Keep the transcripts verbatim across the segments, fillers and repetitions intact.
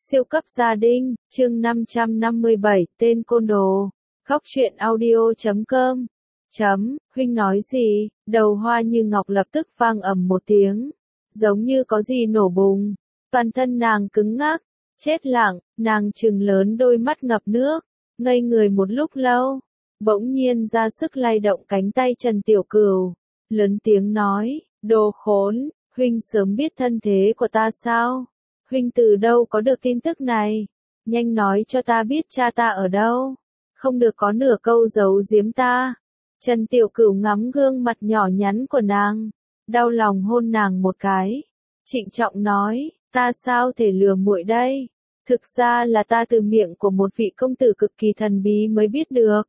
Siêu cấp gia đình, chương năm trăm năm mươi bảy, tên côn đồ. Góc truyện audio chấm com. Chấm, huynh nói gì? Đầu Hoa Như Ngọc lập tức vang ầm một tiếng. Giống như có gì nổ bùng. Toàn thân nàng cứng ngắc. Chết lặng, nàng trừng lớn đôi mắt ngập nước. Ngây người một lúc lâu. Bỗng nhiên ra sức lay động cánh tay Trần Tiểu Cửu. Lớn tiếng nói, đồ khốn, huynh sớm biết thân thế của ta sao? Huynh từ đâu có được tin tức này? Nhanh nói cho ta biết cha ta ở đâu. Không được có nửa câu giấu giếm ta. Trần Tiểu Cửu ngắm gương mặt nhỏ nhắn của nàng. Đau lòng hôn nàng một cái. Trịnh trọng nói, ta sao thể lừa muội đây? Thực ra là ta từ miệng của một vị công tử cực kỳ thần bí mới biết được.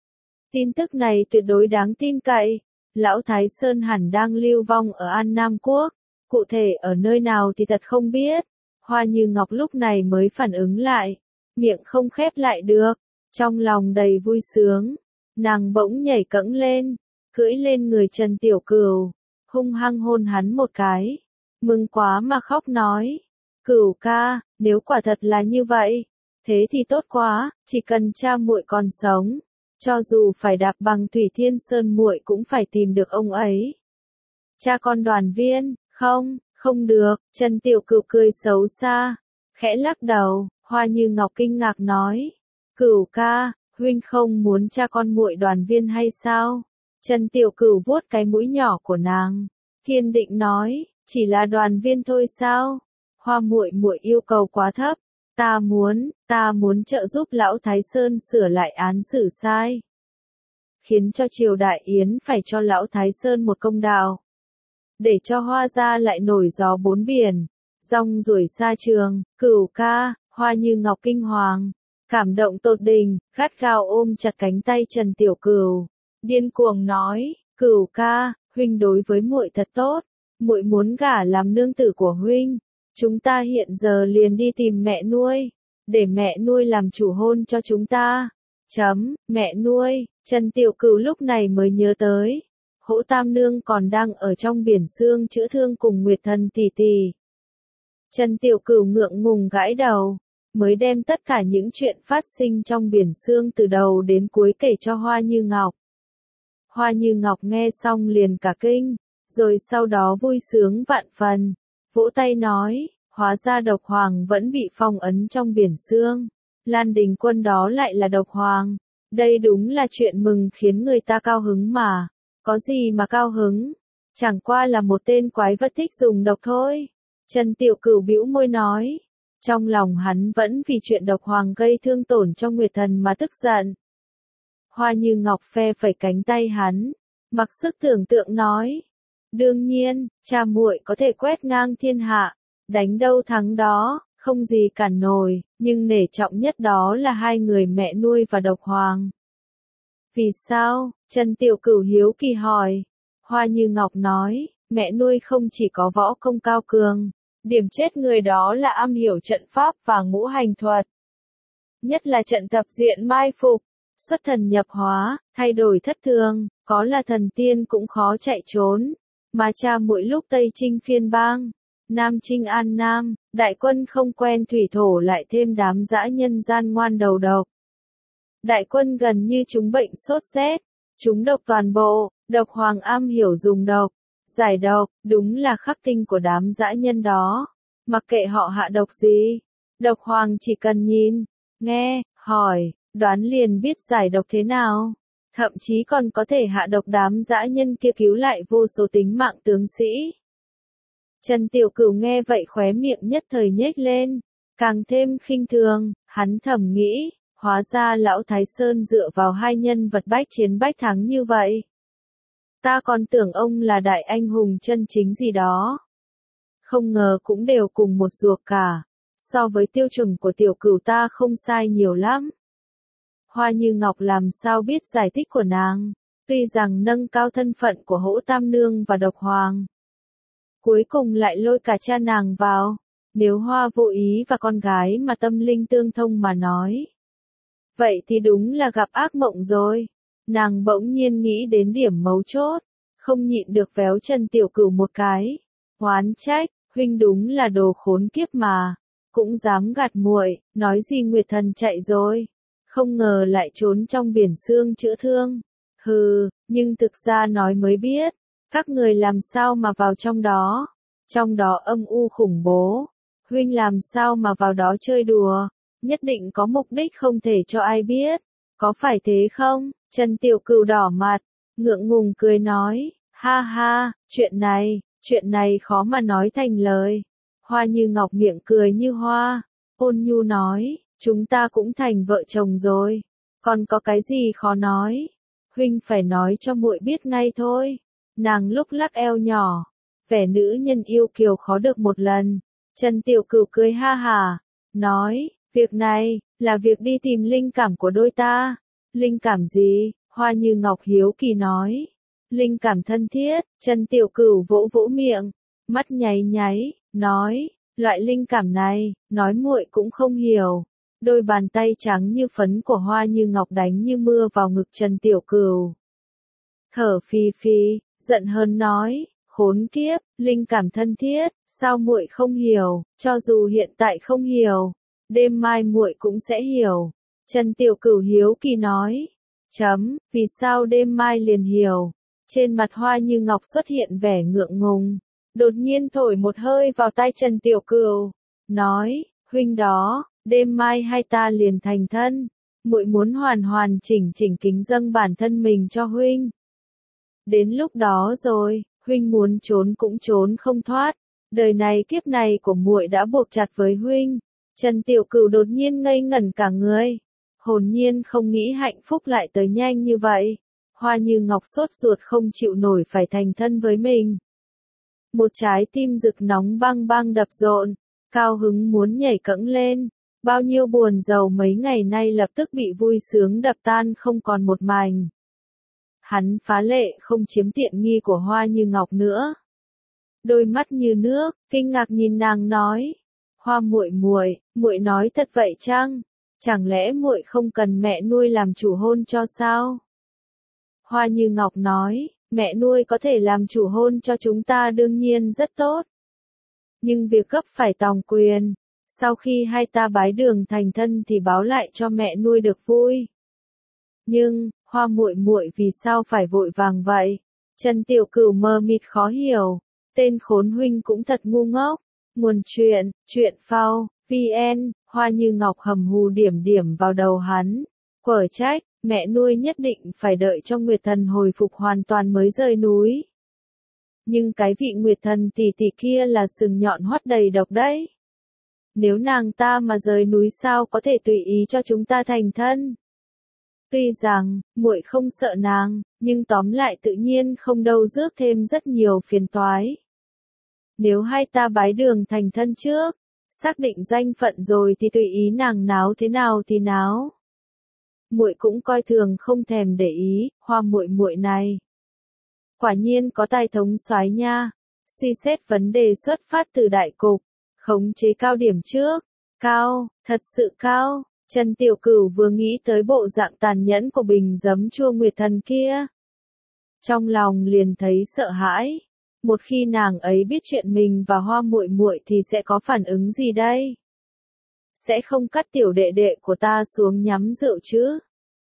Tin tức này tuyệt đối đáng tin cậy. Lão Thái Sơn hẳn đang lưu vong ở An Nam Quốc. Cụ thể ở nơi nào thì thật không biết. Hoa Như Ngọc lúc này mới phản ứng lại, miệng không khép lại được, trong lòng đầy vui sướng, nàng bỗng nhảy cẫng lên, cưỡi lên người Trần Tiểu Cửu, hung hăng hôn hắn một cái, mừng quá mà khóc nói, Cửu ca, nếu quả thật là như vậy, thế thì tốt quá, chỉ cần cha muội còn sống, cho dù phải đạp bằng Thủy Thiên Sơn muội cũng phải tìm được ông ấy. Cha con Đoàn Viên, không. Không được, Trần Tiểu Cửu cười xấu xa, khẽ lắc đầu, Hoa Như Ngọc kinh ngạc nói, Cửu ca, huynh không muốn cha con muội Đoàn Viên hay sao? Trần Tiểu Cửu vuốt cái mũi nhỏ của nàng, kiên định nói, chỉ là Đoàn Viên thôi sao? Hoa muội muội yêu cầu quá thấp, ta muốn, ta muốn trợ giúp lão Thái Sơn sửa lại án xử sai, khiến cho triều đại Yến phải cho lão Thái Sơn một công đạo. Để cho Hoa gia lại nổi gió bốn biển, rong ruổi xa trường, Cửu ca, Hoa Như Ngọc kinh hoàng, cảm động tột đỉnh, gắt gao ôm chặt cánh tay Trần Tiểu Cửu, điên cuồng nói, Cửu ca, huynh đối với muội thật tốt, muội muốn gả làm nương tử của huynh, chúng ta hiện giờ liền đi tìm mẹ nuôi, để mẹ nuôi làm chủ hôn cho chúng ta. Chấm, mẹ nuôi, Trần Tiểu Cửu lúc này mới nhớ tới. Hỗ Tam Nương còn đang ở trong biển xương chữa thương cùng Nguyệt Thần tỷ tỷ. Trần Tiểu Cửu ngượng ngùng gãi đầu, mới đem tất cả những chuyện phát sinh trong biển xương từ đầu đến cuối kể cho Hoa Như Ngọc. Hoa Như Ngọc nghe xong liền cả kinh, rồi sau đó vui sướng vạn phần, vỗ tay nói, hóa ra Độc Hoàng vẫn bị phong ấn trong biển xương, Lan Đình Quân đó lại là Độc Hoàng, đây đúng là chuyện mừng khiến người ta cao hứng mà. Có gì mà cao hứng, chẳng qua là một tên quái vật thích dùng độc thôi. Trần Tiểu Cửu bĩu môi nói, trong lòng hắn vẫn vì chuyện Độc Hoàng gây thương tổn cho Nguyệt Thần mà tức giận. Hoa Như Ngọc phe phẩy cánh tay hắn, mặc sức tưởng tượng nói, đương nhiên, cha muội có thể quét ngang thiên hạ, đánh đâu thắng đó, không gì cản nổi, nhưng nể trọng nhất đó là hai người mẹ nuôi và Độc Hoàng. Vì sao? Trần Tiểu Cửu hiếu kỳ hỏi. Hoa Như Ngọc nói, mẹ nuôi không chỉ có võ công cao cường, điểm chết người đó là am hiểu trận pháp và ngũ hành thuật. Nhất là trận tập diện mai phục, xuất thần nhập hóa, thay đổi thất thường, có là thần tiên cũng khó chạy trốn. Mà cha muội lúc Tây Trinh phiên bang, Nam Trinh An Nam, đại quân không quen thủy thổ lại thêm đám dã nhân gian ngoan đầu độc. Đại quân gần như chúng bệnh sốt rét, chúng độc toàn bộ, Độc Hoàng am hiểu dùng độc, giải độc, đúng là khắc tinh của đám dã nhân đó. Mặc kệ họ hạ độc gì, Độc Hoàng chỉ cần nhìn, nghe, hỏi, đoán liền biết giải độc thế nào. Thậm chí còn có thể hạ độc đám dã nhân kia cứu lại vô số tính mạng tướng sĩ. Trần Tiểu Cửu nghe vậy khóe miệng nhất thời nhếch lên, càng thêm khinh thường, hắn thầm nghĩ. Hóa ra lão Thái Sơn dựa vào hai nhân vật bách chiến bách thắng như vậy. Ta còn tưởng ông là đại anh hùng chân chính gì đó. Không ngờ cũng đều cùng một ruột cả. So với tiêu chuẩn của Tiểu Cửu ta không sai nhiều lắm. Hoa Như Ngọc làm sao biết giải thích của nàng. Tuy rằng nâng cao thân phận của Hỗ Tam Nương và Độc Hoàng. Cuối cùng lại lôi cả cha nàng vào. Nếu Hoa vô ý và con gái mà tâm linh tương thông mà nói. Vậy thì đúng là gặp ác mộng rồi. Nàng bỗng nhiên nghĩ đến điểm mấu chốt, không nhịn được véo Trần Tiểu Cửu một cái. Oán trách, huynh đúng là đồ khốn kiếp mà. cũng dám gạt muội, nói gì Nguyệt Thần chạy rồi, không ngờ lại trốn trong biển sương chữa thương. Hừ, nhưng thực ra nói mới biết, các người làm sao mà vào trong đó, trong đó âm u khủng bố, huynh làm sao mà vào đó chơi đùa, nhất định có mục đích không thể cho ai biết, có phải thế không? Trần Tiểu Cửu đỏ mặt, ngượng ngùng cười nói, ha ha, chuyện này, chuyện này khó mà nói thành lời. Hoa Như Ngọc miệng cười như hoa, ôn nhu nói, chúng ta cũng thành vợ chồng rồi, còn có cái gì khó nói, huynh phải nói cho muội biết ngay thôi. Nàng lúc lắc eo nhỏ, vẻ nữ nhân yêu kiều khó được một lần. Trần Tiểu Cửu cười ha hả, nói, việc này, là việc đi tìm linh cảm của đôi ta. Linh cảm gì? Hoa Như Ngọc hiếu kỳ nói. Linh cảm thân thiết. Trần Tiểu Cửu vỗ vỗ miệng, mắt nháy nháy, nói, loại linh cảm này, nói muội cũng không hiểu. Đôi bàn tay trắng như phấn của Hoa Như Ngọc đánh như mưa vào ngực Trần Tiểu Cửu. Thở phì phì, giận hơn nói, khốn kiếp, linh cảm thân thiết, sao muội không hiểu, cho dù hiện tại không hiểu, đêm mai muội cũng sẽ hiểu. Trần Tiểu Cửu hiếu kỳ nói, chấm, vì sao đêm mai liền hiểu? Trên mặt Hoa Như Ngọc xuất hiện vẻ ngượng ngùng, đột nhiên thổi một hơi vào tai Trần Tiểu Cửu, nói, huynh đó, đêm mai hai ta liền thành thân, muội muốn hoàn hoàn chỉnh chỉnh kính dâng bản thân mình cho huynh. Đến lúc đó rồi, huynh muốn trốn cũng trốn không thoát, đời này kiếp này của muội đã buộc chặt với huynh. Trần Tiểu Cửu đột nhiên ngây ngẩn cả người, hồn nhiên không nghĩ hạnh phúc lại tới nhanh như vậy. Hoa Như Ngọc sốt ruột không chịu nổi phải thành thân với mình. Một trái tim rực nóng băng băng đập rộn, cao hứng muốn nhảy cẫng lên, bao nhiêu buồn rầu mấy ngày nay lập tức bị vui sướng đập tan không còn một mảnh. Hắn phá lệ không chiếm tiện nghi của Hoa Như Ngọc nữa. Đôi mắt như nước, kinh ngạc nhìn nàng nói, Hoa muội muội, muội nói thật vậy chăng? Chẳng lẽ muội không cần mẹ nuôi làm chủ hôn cho sao? Hoa Như Ngọc nói, mẹ nuôi có thể làm chủ hôn cho chúng ta đương nhiên rất tốt. Nhưng việc gấp phải tòng quyền, sau khi hai ta bái đường thành thân thì báo lại cho mẹ nuôi được vui. Nhưng, Hoa muội muội vì sao phải vội vàng vậy? Trần Tiểu Cửu mờ mịt khó hiểu, tên khốn huynh cũng thật ngu ngốc. Nguồn chuyện, truyện phao, vn, Hoa Như Ngọc hầm hù điểm điểm vào đầu hắn. Quở trách, mẹ nuôi nhất định phải đợi cho Nguyệt Thần hồi phục hoàn toàn mới rời núi. Nhưng cái vị Nguyệt Thần tỷ tỷ kia là sừng nhọn hoắt đầy độc đấy. Nếu nàng ta mà rời núi sao có thể tùy ý cho chúng ta thành thân? Tuy rằng, muội không sợ nàng, nhưng tóm lại tự nhiên không đâu rước thêm rất nhiều phiền toái. Nếu hai ta bái đường thành thân trước, xác định danh phận rồi thì tùy ý nàng náo thế nào thì náo. Muội cũng coi thường không thèm để ý, Hoa muội muội này. Quả nhiên có tài thống soái nha, suy xét vấn đề xuất phát từ đại cục, khống chế cao điểm trước, cao, thật sự cao. Trần Tiểu Cửu vừa nghĩ tới bộ dạng tàn nhẫn của bình giấm chua Nguyệt Thần kia, trong lòng liền thấy sợ hãi. Một khi nàng ấy biết chuyện mình và Hoa muội muội thì sẽ có phản ứng gì đây? Sẽ không cắt tiểu đệ đệ của ta xuống nhắm rượu chứ?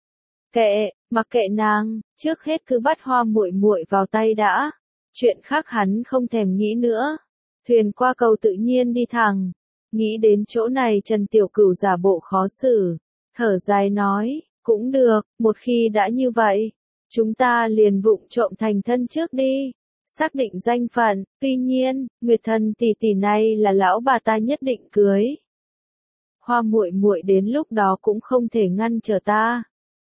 Kệ, mặc kệ nàng, trước hết cứ bắt Hoa muội muội vào tay đã. Chuyện khác hắn không thèm nghĩ nữa. Thuyền qua cầu tự nhiên đi thẳng. Nghĩ đến chỗ này Trần Tiểu Cửu giả bộ khó xử, thở dài nói, cũng được, một khi đã như vậy, chúng ta liền vụng trộm thành thân trước đi. Xác định danh phận, tuy nhiên, Nguyệt Thần tỷ tỷ này là lão bà ta nhất định cưới. Hoa muội muội đến lúc đó cũng không thể ngăn trở ta.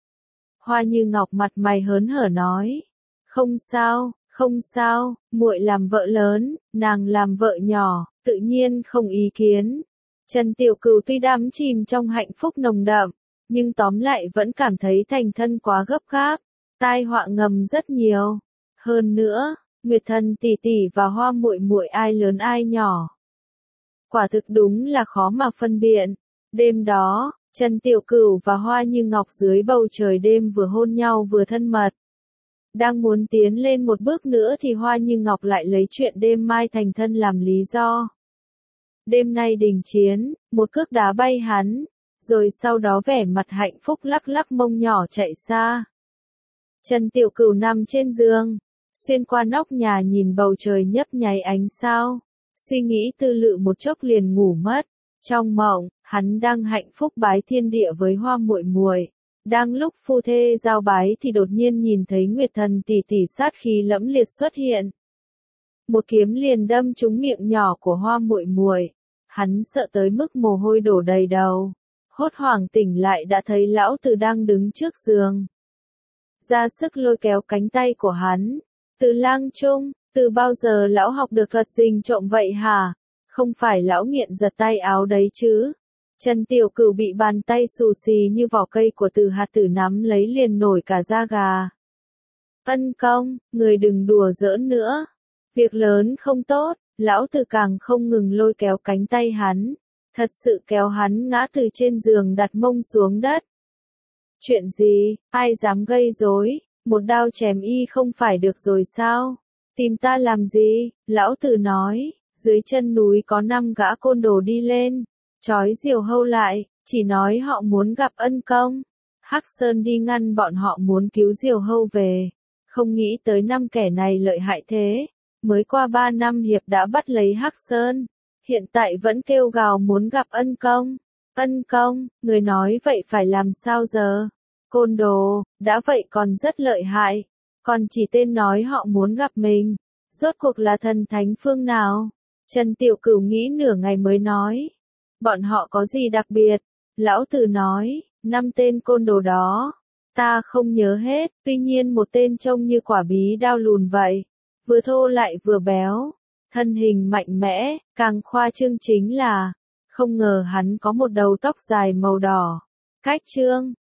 Hoa Như Ngọc mặt mày hớn hở nói, không sao, không sao, muội làm vợ lớn, nàng làm vợ nhỏ, tự nhiên không ý kiến. Trần Tiểu Cửu tuy đắm chìm trong hạnh phúc nồng đậm, nhưng tóm lại vẫn cảm thấy thành thân quá gấp gáp, tai họa ngầm rất nhiều. Hơn nữa, Nguyệt Thần tỷ tỷ và Hoa muội muội ai lớn ai nhỏ. Quả thực đúng là khó mà phân biện. Đêm đó, Trần Tiểu Cửu và Hoa Như Ngọc dưới bầu trời đêm vừa hôn nhau vừa thân mật. Đang muốn tiến lên một bước nữa thì Hoa Như Ngọc lại lấy chuyện đêm mai thành thân làm lý do. đêm nay đình chiến, một cước đá bay hắn, rồi sau đó vẻ mặt hạnh phúc lắc lắc mông nhỏ chạy xa. Trần Tiểu Cửu nằm trên giường, xuyên qua nóc nhà nhìn bầu trời nhấp nháy ánh sao, suy nghĩ tư lự một chốc liền ngủ mất. Trong mộng, hắn đang hạnh phúc bái thiên địa với Hoa Muội Muội. Đang lúc phu thê giao bái thì đột nhiên nhìn thấy Nguyệt Thần tỷ tỷ sát khí lẫm liệt xuất hiện. Một kiếm liền đâm trúng miệng nhỏ của Hoa Muội Muội. Hắn sợ tới mức mồ hôi đổ đầy đầu. Hốt hoảng tỉnh lại đã thấy lão tử đang đứng trước giường. Ra sức lôi kéo cánh tay của hắn. Từ Lang Trung, từ bao giờ lão học được thuật rình trộm vậy hả? Không phải lão nghiện giật tay áo đấy chứ? Trần Tiểu Cửu bị bàn tay xù xì như vỏ cây của Từ Hạt Tử nắm lấy liền nổi cả da gà. Ân công, người đừng đùa giỡn nữa. Việc lớn không tốt, lão tử càng không ngừng lôi kéo cánh tay hắn. Thật sự kéo hắn ngã từ trên giường đặt mông xuống đất. Chuyện gì, ai dám gây rối, một đao chém y không phải được rồi sao? Tìm ta làm gì? Lão tử nói, dưới chân núi có năm gã côn đồ đi lên, trói Diều Hâu lại, chỉ nói họ muốn gặp ân công. Hắc Sơn đi ngăn bọn họ muốn cứu Diều Hâu về, không nghĩ tới năm kẻ này lợi hại thế, mới qua ba năm hiệp đã bắt lấy Hắc Sơn, hiện tại vẫn kêu gào muốn gặp ân công. Ân công, người nói vậy phải làm sao giờ? Côn đồ, đã vậy còn rất lợi hại, còn chỉ tên nói họ muốn gặp mình, rốt cuộc là thần thánh phương nào? Trần Tiểu Cửu nghĩ nửa ngày mới nói, bọn họ có gì đặc biệt? Lão tử nói, năm tên côn đồ đó, ta không nhớ hết, tuy nhiên một tên trông như quả bí đao lùn vậy, vừa thô lại vừa béo, thân hình mạnh mẽ, càng khoa trương chính là, không ngờ hắn có một đầu tóc dài màu đỏ. Cách trương,